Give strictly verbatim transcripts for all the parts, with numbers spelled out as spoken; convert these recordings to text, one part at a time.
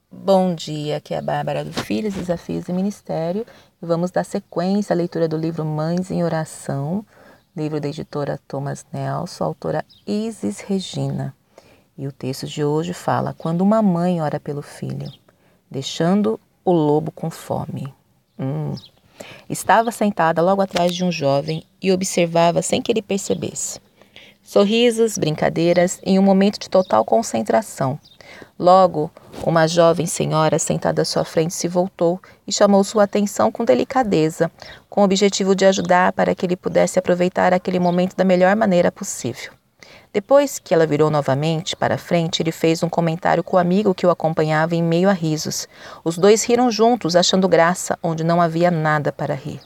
Bom dia, aqui é a Bárbara do Filhos, Desafios e Ministério. E vamos dar sequência à leitura do livro Mães em Oração, livro da editora Thomas Nelson, autora Isis Regina. E o texto de hoje fala: quando uma mãe ora pelo filho, deixando o lobo com fome. Hum. Estava sentada logo atrás de um jovem e observava sem que ele percebesse. Sorrisos, brincadeiras, em um momento de total concentração. Logo, uma jovem senhora sentada à sua frente se voltou e chamou sua atenção com delicadeza, com o objetivo de ajudar para que ele pudesse aproveitar aquele momento da melhor maneira possível. Depois que ela virou novamente para a frente, ele fez um comentário com o amigo que o acompanhava em meio a risos. Os dois riram juntos, achando graça onde não havia nada para rir.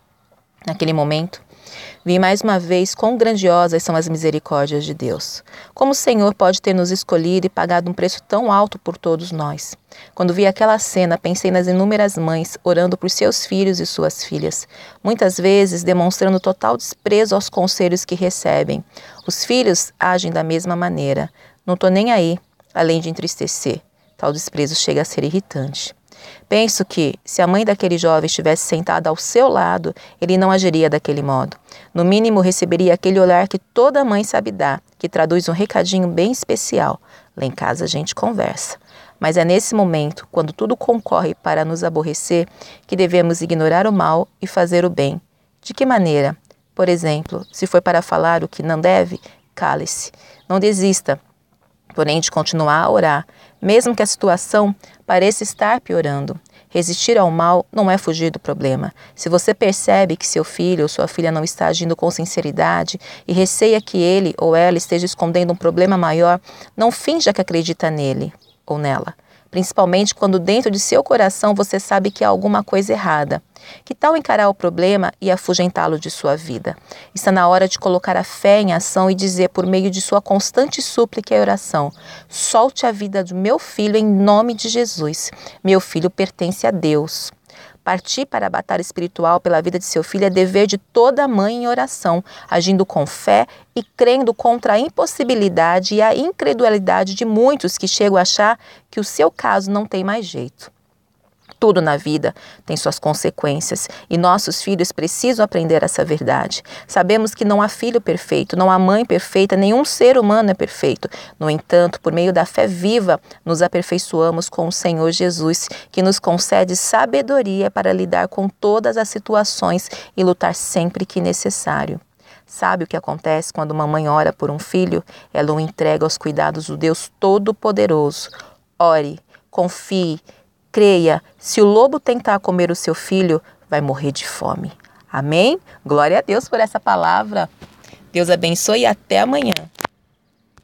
Naquele momento, vi mais uma vez quão grandiosas são as misericórdias de Deus. Como o Senhor pode ter nos escolhido e pagado um preço tão alto por todos nós. Quando vi aquela cena, pensei nas inúmeras mães orando por seus filhos e suas filhas, muitas vezes demonstrando total desprezo aos conselhos que recebem. Os filhos agem da mesma maneira. Não estou nem aí, além de entristecer. Tal desprezo chega a ser irritante. Penso que, se a mãe daquele jovem estivesse sentada ao seu lado, ele não agiria daquele modo. No mínimo, receberia aquele olhar que toda mãe sabe dar, que traduz um recadinho bem especial. Lá em casa a gente conversa. Mas é nesse momento, quando tudo concorre para nos aborrecer, que devemos ignorar o mal e fazer o bem. De que maneira? Por exemplo, se for para falar o que não deve, cale-se. Não desista, porém, de continuar a orar, mesmo que a situação pareça estar piorando. Resistir ao mal não é fugir do problema. Se você percebe que seu filho ou sua filha não está agindo com sinceridade e receia que ele ou ela esteja escondendo um problema maior, não finja que acredita nele ou nela. Principalmente quando dentro de seu coração você sabe que há alguma coisa errada. Que tal encarar o problema e afugentá-lo de sua vida? Está na hora de colocar a fé em ação e dizer por meio de sua constante súplica e oração: solte a vida do meu filho em nome de Jesus. Meu filho pertence a Deus. Partir para a batalha espiritual pela vida de seu filho é dever de toda mãe em oração, agindo com fé e crendo contra a impossibilidade e a incredulidade de muitos que chegam a achar que o seu caso não tem mais jeito. Tudo na vida tem suas consequências e nossos filhos precisam aprender essa verdade. Sabemos que não há filho perfeito, não há mãe perfeita, nenhum ser humano é perfeito. No entanto, por meio da fé viva, nos aperfeiçoamos com o Senhor Jesus, que nos concede sabedoria para lidar com todas as situações e lutar sempre que necessário. Sabe o que acontece quando uma mãe ora por um filho? Ela o entrega aos cuidados do Deus Todo-Poderoso. Ore, confie, creia, se o lobo tentar comer o seu filho, vai morrer de fome. Amém? Glória a Deus por essa palavra. Deus abençoe e até amanhã.